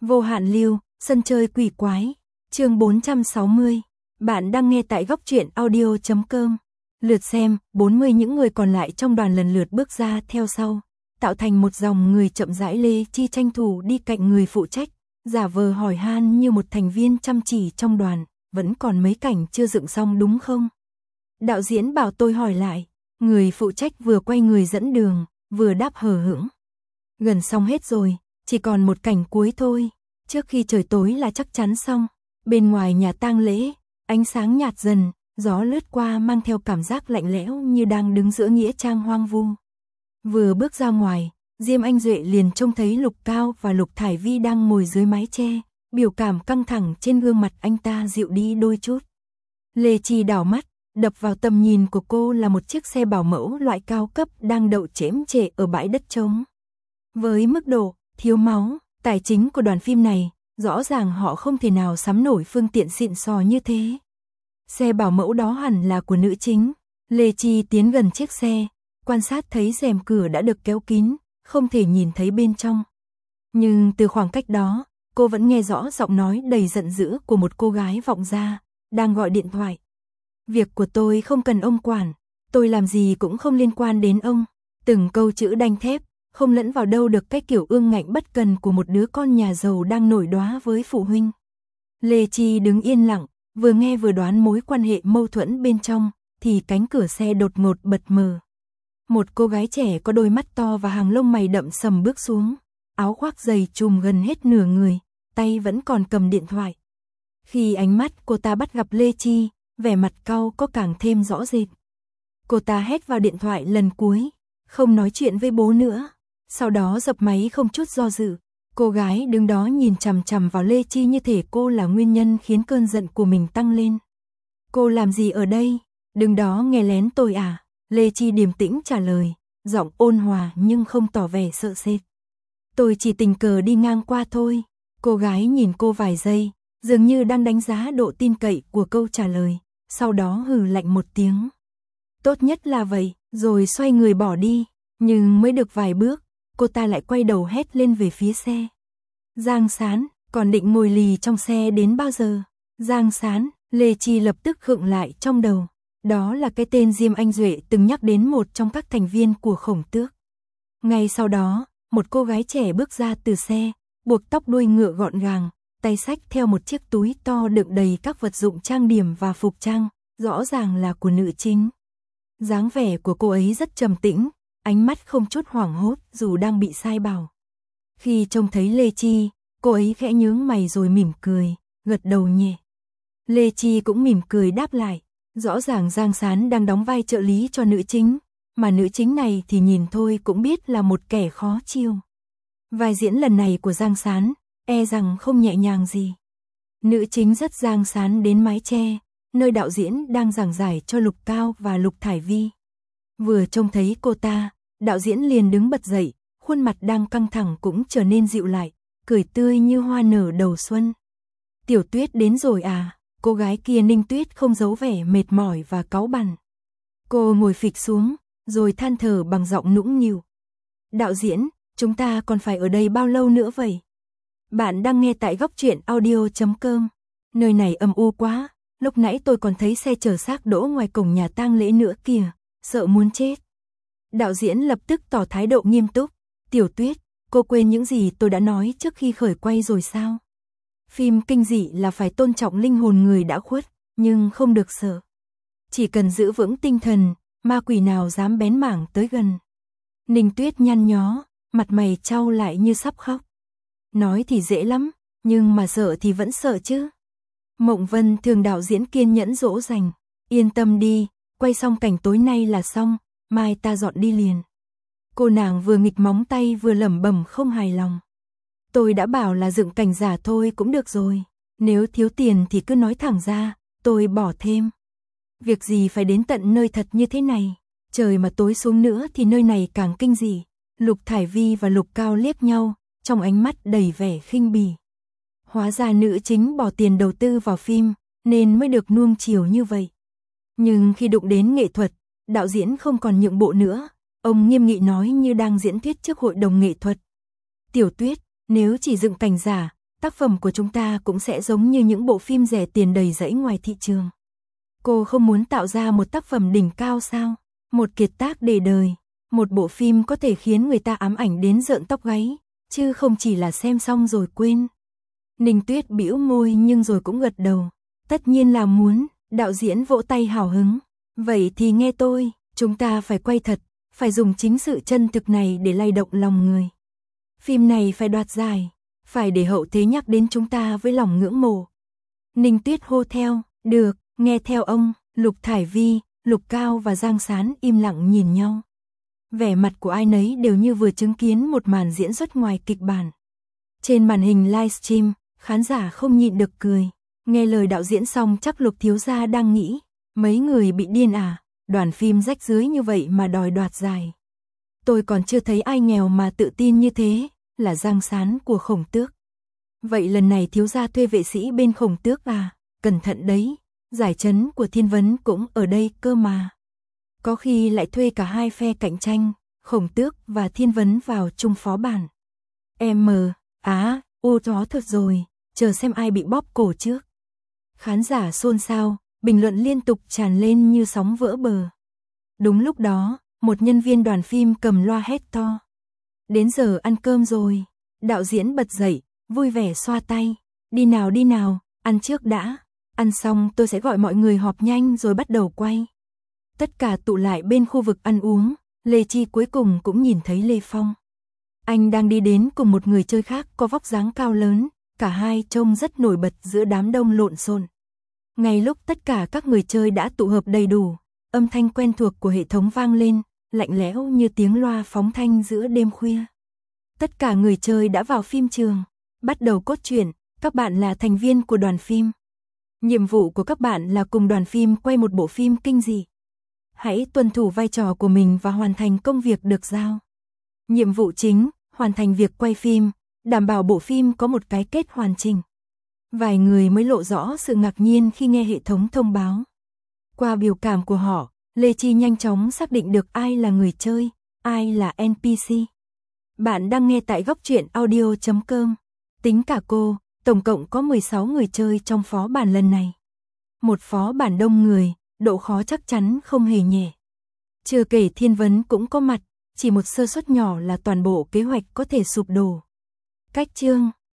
Vô hạn lưu, sân chơi quỷ quái, chương 460. Bạn đang nghe tại góc truyện audio.com. Lượt xem, 40 những người còn lại trong đoàn lần lượt bước ra theo sau, tạo thành một dòng người chậm rãi. Lê Chi tranh thủ đi cạnh người phụ trách, giả vờ hỏi han như một thành viên chăm chỉ trong đoàn, vẫn còn mấy cảnh chưa dựng xong đúng không? Đạo diễn bảo tôi hỏi lại, người phụ trách vừa quay người dẫn đường, vừa đáp hờ hững. Gần xong hết rồi, chỉ còn một cảnh cuối thôi, trước khi trời tối là chắc chắn xong. Bên ngoài nhà tang lễ, ánh sáng nhạt dần, gió lướt qua mang theo cảm giác lạnh lẽo như đang đứng giữa nghĩa trang hoang vu. Vừa bước ra ngoài, Diêm Anh Duệ liền trông thấy Lục Cao và Lục Thải Vi đang ngồi dưới mái che, biểu cảm căng thẳng trên gương mặt anh ta dịu đi đôi chút. Lê Chi đảo mắt, đập vào tầm nhìn của cô là một chiếc xe bảo mẫu loại cao cấp đang đậu chễm chệ ở bãi đất trống. Với mức độ thiếu máu, tài chính của đoàn phim này, rõ ràng họ không thể nào sắm nổi phương tiện xịn sò như thế. Xe bảo mẫu đó hẳn là của nữ chính. Lê Chi tiến gần chiếc xe, quan sát thấy rèm cửa đã được kéo kín, không thể nhìn thấy bên trong. Nhưng từ khoảng cách đó, cô vẫn nghe rõ giọng nói đầy giận dữ của một cô gái vọng ra, đang gọi điện thoại. Việc của tôi không cần ông quản, tôi làm gì cũng không liên quan đến ông. Từng câu chữ đanh thép, không lẫn vào đâu được cái kiểu ương ngạnh bất cần của một đứa con nhà giàu đang nổi đoá với phụ huynh. Lê Chi đứng yên lặng, vừa nghe vừa đoán mối quan hệ mâu thuẫn bên trong, thì cánh cửa xe đột ngột bật mở. Một cô gái trẻ có đôi mắt to và hàng lông mày đậm sầm bước xuống, áo khoác dày trùm gần hết nửa người, tay vẫn còn cầm điện thoại. Khi ánh mắt cô ta bắt gặp Lê Chi, vẻ mặt cau có càng thêm rõ rệt. Cô ta hét vào điện thoại lần cuối, không nói chuyện với bố nữa. Sau đó dập máy không chút do dự. Cô gái đứng đó nhìn chằm chằm vào Lê Chi như thể cô là nguyên nhân khiến cơn giận của mình tăng lên. Cô làm gì ở đây? Đứng đó nghe lén tôi à? Lê Chi điềm tĩnh trả lời, giọng ôn hòa nhưng không tỏ vẻ sợ sệt. Tôi chỉ tình cờ đi ngang qua thôi. Cô gái nhìn cô vài giây, dường như đang đánh giá độ tin cậy của câu trả lời, sau đó hừ lạnh một tiếng. Tốt nhất là vậy, rồi xoay người bỏ đi. Nhưng mới được vài bước, cô ta lại quay đầu hét lên về phía xe. Giang Sán, còn định ngồi lì trong xe đến bao giờ? Giang Sán, Lê Chi lập tức khựng lại trong đầu. Đó là cái tên Diêm Anh Duệ từng nhắc đến một trong các thành viên của Khổng Tước. Ngay sau đó, một cô gái trẻ bước ra từ xe, buộc tóc đuôi ngựa gọn gàng, tay xách theo một chiếc túi to đựng đầy các vật dụng trang điểm và phục trang, rõ ràng là của nữ chính. Dáng vẻ của cô ấy rất trầm tĩnh, ánh mắt không chút hoảng hốt dù đang bị sai bảo. Khi trông thấy Lê Chi, cô ấy khẽ nhướng mày rồi mỉm cười, gật đầu nhẹ. Lê Chi cũng mỉm cười đáp lại, rõ ràng Giang Sán đang đóng vai trợ lý cho nữ chính, mà nữ chính này thì nhìn thôi cũng biết là một kẻ khó chiêu. Vai diễn lần này của Giang Sán, e rằng không nhẹ nhàng gì. Nữ chính dắt Giang Sán đến mái che, nơi đạo diễn đang giảng giải cho Lục Cao và Lục Thải Vi. Vừa trông thấy cô ta, đạo diễn liền đứng bật dậy, khuôn mặt đang căng thẳng cũng trở nên dịu lại, cười tươi như hoa nở đầu xuân. Tiểu Tuyết đến rồi à? Cô gái kia Ninh Tuyết không giấu vẻ mệt mỏi và cáu bẳn. Cô ngồi phịch xuống, rồi than thở bằng giọng nũng nịu. Đạo diễn, chúng ta còn phải ở đây bao lâu nữa vậy? Bạn đang nghe tại góc truyện audio.com. Nơi này âm u quá, lúc nãy tôi còn thấy xe chở xác đỗ ngoài cổng nhà tang lễ nữa kìa, sợ muốn chết. Đạo diễn lập tức tỏ thái độ nghiêm túc. Tiểu Tuyết, cô quên những gì tôi đã nói trước khi khởi quay rồi sao? Phim kinh dị là phải tôn trọng linh hồn người đã khuất, nhưng không được sợ. Chỉ cần giữ vững tinh thần, ma quỷ nào dám bén mảng tới gần. Ninh Tuyết nhăn nhó, mặt mày chau lại như sắp khóc. Nói thì dễ lắm, nhưng mà sợ thì vẫn sợ chứ. Mộng Vân thường đạo diễn kiên nhẫn dỗ dành. Yên tâm đi, quay xong cảnh tối nay là xong, mai ta dọn đi liền. Cô nàng vừa nghịch móng tay vừa lẩm bẩm không hài lòng. Tôi đã bảo là dựng cảnh giả thôi cũng được rồi. Nếu thiếu tiền thì cứ nói thẳng ra, tôi bỏ thêm. Việc gì phải đến tận nơi thật như thế này. Trời mà tối xuống nữa thì nơi này càng kinh dị. Lục Thải Vi và Lục Cao liếc nhau, trong ánh mắt đầy vẻ khinh bỉ. Hóa ra nữ chính bỏ tiền đầu tư vào phim, nên mới được nuông chiều như vậy. Nhưng khi đụng đến nghệ thuật, đạo diễn không còn nhượng bộ nữa. Ông nghiêm nghị nói như đang diễn thuyết trước hội đồng nghệ thuật. Tiểu Tuyết, nếu chỉ dựng cảnh giả, tác phẩm của chúng ta cũng sẽ giống như những bộ phim rẻ tiền đầy rẫy ngoài thị trường. Cô không muốn tạo ra một tác phẩm đỉnh cao sao? Một kiệt tác để đời, một bộ phim có thể khiến người ta ám ảnh đến rợn tóc gáy, chứ không chỉ là xem xong rồi quên. Ninh Tuyết bĩu môi nhưng rồi cũng gật đầu. Tất nhiên là muốn, đạo diễn vỗ tay hào hứng. Vậy thì nghe tôi, chúng ta phải quay thật, phải dùng chính sự chân thực này để lay động lòng người. Phim này phải đoạt giải, phải để hậu thế nhắc đến chúng ta với lòng ngưỡng mộ. Ninh Tuyết hô theo, được, nghe theo ông. Lục Thải Vi, Lục Cao và Giang Sán im lặng nhìn nhau. Vẻ mặt của ai nấy đều như vừa chứng kiến một màn diễn xuất ngoài kịch bản. Trên màn hình livestream, khán giả không nhịn được cười. Nghe lời đạo diễn xong chắc Lục thiếu gia đang nghĩ, mấy người bị điên à, đoàn phim rách rưới như vậy mà đòi đoạt giải. Tôi còn chưa thấy ai nghèo mà tự tin như thế, là Giang Sán của Khổng Tước. Vậy lần này thiếu gia thuê vệ sĩ bên Khổng Tước à, cẩn thận đấy, giải trấn của Thiên Vấn cũng ở đây cơ mà. Có khi lại thuê cả hai phe cạnh tranh, Khổng Tước và Thiên Vấn vào chung phó bản. Đó thật rồi, chờ xem ai bị bóp cổ trước. Khán giả xôn xao, bình luận liên tục tràn lên như sóng vỡ bờ. Đúng lúc đó, một nhân viên đoàn phim cầm loa hét to. Đến giờ ăn cơm rồi. Đạo diễn bật dậy, vui vẻ xoa tay. Đi nào, ăn trước đã. Ăn xong tôi sẽ gọi mọi người họp nhanh rồi bắt đầu quay. Tất cả tụ lại bên khu vực ăn uống. Lê Chi cuối cùng cũng nhìn thấy Lê Phong. Anh đang đi đến cùng một người chơi khác có vóc dáng cao lớn. Cả hai trông rất nổi bật giữa đám đông lộn xộn. Ngay lúc tất cả các người chơi đã tụ hợp đầy đủ, âm thanh quen thuộc của hệ thống vang lên, lạnh lẽo như tiếng loa phóng thanh giữa đêm khuya. Tất cả người chơi đã vào phim trường, bắt đầu cốt truyện, các bạn là thành viên của đoàn phim. Nhiệm vụ của các bạn là cùng đoàn phim quay một bộ phim kinh dị. Hãy tuân thủ vai trò của mình và hoàn thành công việc được giao. Nhiệm vụ chính, hoàn thành việc quay phim, đảm bảo bộ phim có một cái kết hoàn chỉnh. Vài người mới lộ rõ sự ngạc nhiên khi nghe hệ thống thông báo. Qua biểu cảm của họ, Lê Chi nhanh chóng xác định được ai là người chơi, ai là NPC. Bạn đang nghe tại góc truyện audio.com. Tính cả cô, tổng cộng có 16 người chơi trong phó bản lần này. Một phó bản đông người, độ khó chắc chắn không hề nhẹ. Chưa kể Thiên Vấn cũng có mặt, chỉ một sơ suất nhỏ là toàn bộ kế hoạch có thể sụp đổ. Cách chương